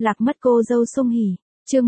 Lạc mất cô dâu Sung Hỉ, chương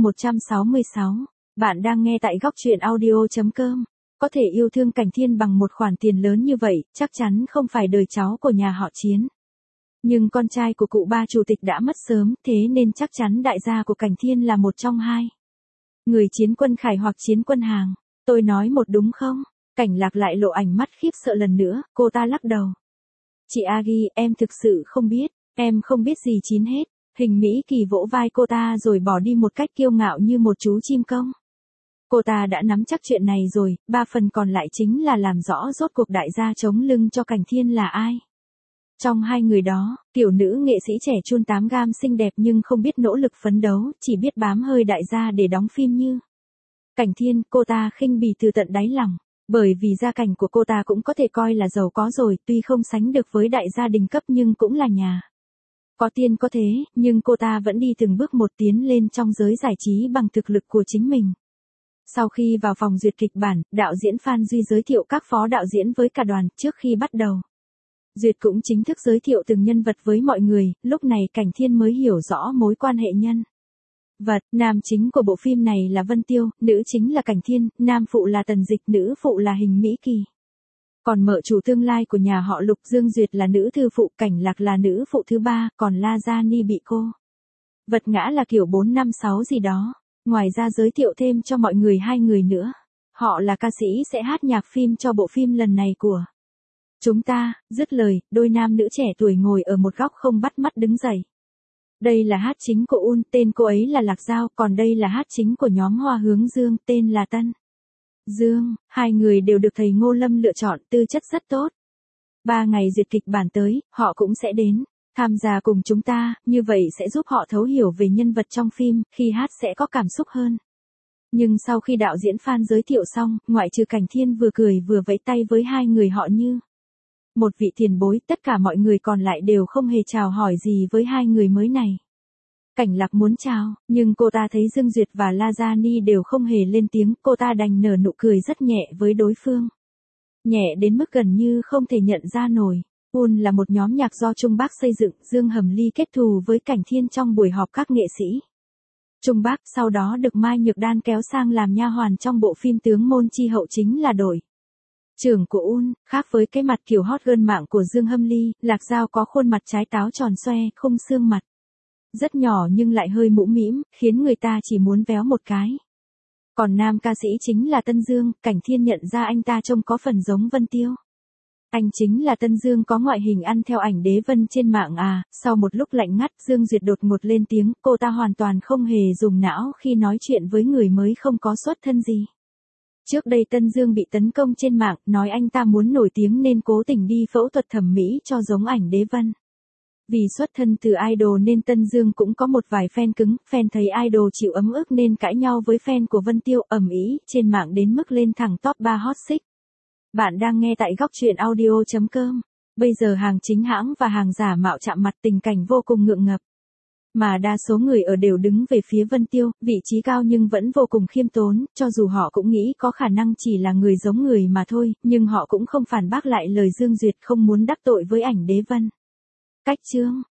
166. Bạn đang nghe tại góc truyện audio.com. Có thể yêu thương Cảnh Thiên bằng một khoản tiền lớn như vậy, chắc chắn không phải đời cháu của nhà họ Chiến. Nhưng con trai của cụ ba chủ tịch đã mất sớm, thế nên chắc chắn đại gia của Cảnh Thiên là một trong hai. Người Chiến Quân Khải hoặc Chiến Quân Hàng. Tôi nói một đúng không? Cảnh Lạc lại lộ ánh mắt khiếp sợ lần nữa, cô ta lắc đầu. Chị Agi, em thực sự không biết, em không biết gì Chiến hết. Hình Mỹ Kỳ vỗ vai cô ta rồi bỏ đi một cách kiêu ngạo như một chú chim công. Cô ta đã nắm chắc chuyện này rồi, 3 phần còn lại chính là làm rõ rốt cuộc đại gia chống lưng cho Cảnh Thiên là ai. Trong hai người đó, tiểu nữ nghệ sĩ trẻ chun 8 gam xinh đẹp nhưng không biết nỗ lực phấn đấu, chỉ biết bám hơi đại gia để đóng phim như. Cảnh Thiên, cô ta khinh bỉ từ tận đáy lòng, bởi vì gia cảnh của cô ta cũng có thể coi là giàu có rồi, tuy không sánh được với đại gia đình cấp nhưng cũng là nhà. Có tiền có thế, nhưng cô ta vẫn đi từng bước một tiến lên trong giới giải trí bằng thực lực của chính mình. Sau khi vào phòng duyệt kịch bản, đạo diễn Phan Duy giới thiệu các phó đạo diễn với cả đoàn trước khi bắt đầu. Duyệt cũng chính thức giới thiệu từng nhân vật với mọi người, lúc này Cảnh Thiên mới hiểu rõ mối quan hệ nhân vật. Nam chính của bộ phim này là Vân Tiêu, nữ chính là Cảnh Thiên, nam phụ là Tần Dịch, nữ phụ là Hình Mỹ Kỳ. Còn mợ chủ tương lai của nhà họ Lục Dương Duyệt là nữ thư phụ, Cảnh Lạc là nữ phụ thứ 3, còn La Gia Ni bị cô vật ngã là kiểu 456 gì đó. Ngoài ra giới thiệu thêm cho mọi người 2 người nữa. Họ là ca sĩ sẽ hát nhạc phim cho bộ phim lần này của chúng ta. Dứt lời, đôi nam nữ trẻ tuổi ngồi ở một góc không bắt mắt đứng dậy. Đây là hát chính của Un, tên cô ấy là Lạc Giao, còn đây là hát chính của nhóm Hoa Hướng Dương, tên là Tân Dương. 2 người đều được thầy Ngô Lâm lựa chọn, tư chất rất tốt. 3 ngày duyệt kịch bản tới, họ cũng sẽ đến tham gia cùng chúng ta, như vậy sẽ giúp họ thấu hiểu về nhân vật trong phim, khi hát sẽ có cảm xúc hơn. Nhưng sau khi đạo diễn Phan giới thiệu xong, ngoại trừ Cảnh Thiên vừa cười vừa vẫy tay với 2 người họ như một vị tiền bối, tất cả mọi người còn lại đều không hề chào hỏi gì với 2 người mới này. Cảnh Lạc muốn chào, nhưng cô ta thấy Dương Duyệt và La Gia Ni đều không hề lên tiếng, cô ta đành nở nụ cười rất nhẹ với đối phương. Nhẹ đến mức gần như không thể nhận ra nổi. Un là một nhóm nhạc do Trung Bắc xây dựng, Dương Hầm Ly kết thù với Cảnh Thiên trong buổi họp các nghệ sĩ. Trung Bắc sau đó được Mai Nhược Đan kéo sang làm nha hoàn trong bộ phim Tướng Môn Chi Hậu chính là đội trưởng của Un. Khác với cái mặt kiểu hot girl mạng của Dương Hâm Ly, Lạc Giao có khuôn mặt trái táo tròn xoe, khung xương mặt rất nhỏ nhưng lại hơi mũm mĩm, khiến người ta chỉ muốn véo một cái. Còn nam ca sĩ chính là Tân Dương, Cảnh Thiên nhận ra anh ta trông có phần giống Vân Tiêu. Anh chính là Tân Dương có ngoại hình ăn theo ảnh Đế Vân trên mạng à. Sau một lúc lạnh ngắt, Dương Duyệt đột ngột lên tiếng, cô ta hoàn toàn không hề dùng não khi nói chuyện với người mới không có xuất thân gì. Trước đây Tân Dương bị tấn công trên mạng, nói anh ta muốn nổi tiếng nên cố tình đi phẫu thuật thẩm mỹ cho giống ảnh Đế Vân. Vì xuất thân từ idol nên Tân Dương cũng có một vài fan cứng, fan thấy idol chịu ấm ức nên cãi nhau với fan của Vân Tiêu, ầm ĩ trên mạng đến mức lên thẳng top 3 hot search. Bạn đang nghe tại góc truyện audio.com. Bây giờ hàng chính hãng và hàng giả mạo chạm mặt, tình cảnh vô cùng ngượng ngập. Mà đa số người ở đều đứng về phía Vân Tiêu, vị trí cao nhưng vẫn vô cùng khiêm tốn, cho dù họ cũng nghĩ có khả năng chỉ là người giống người mà thôi, nhưng họ cũng không phản bác lại lời Dương Duyệt không muốn đắc tội với ảnh Đế Vân. Cách chương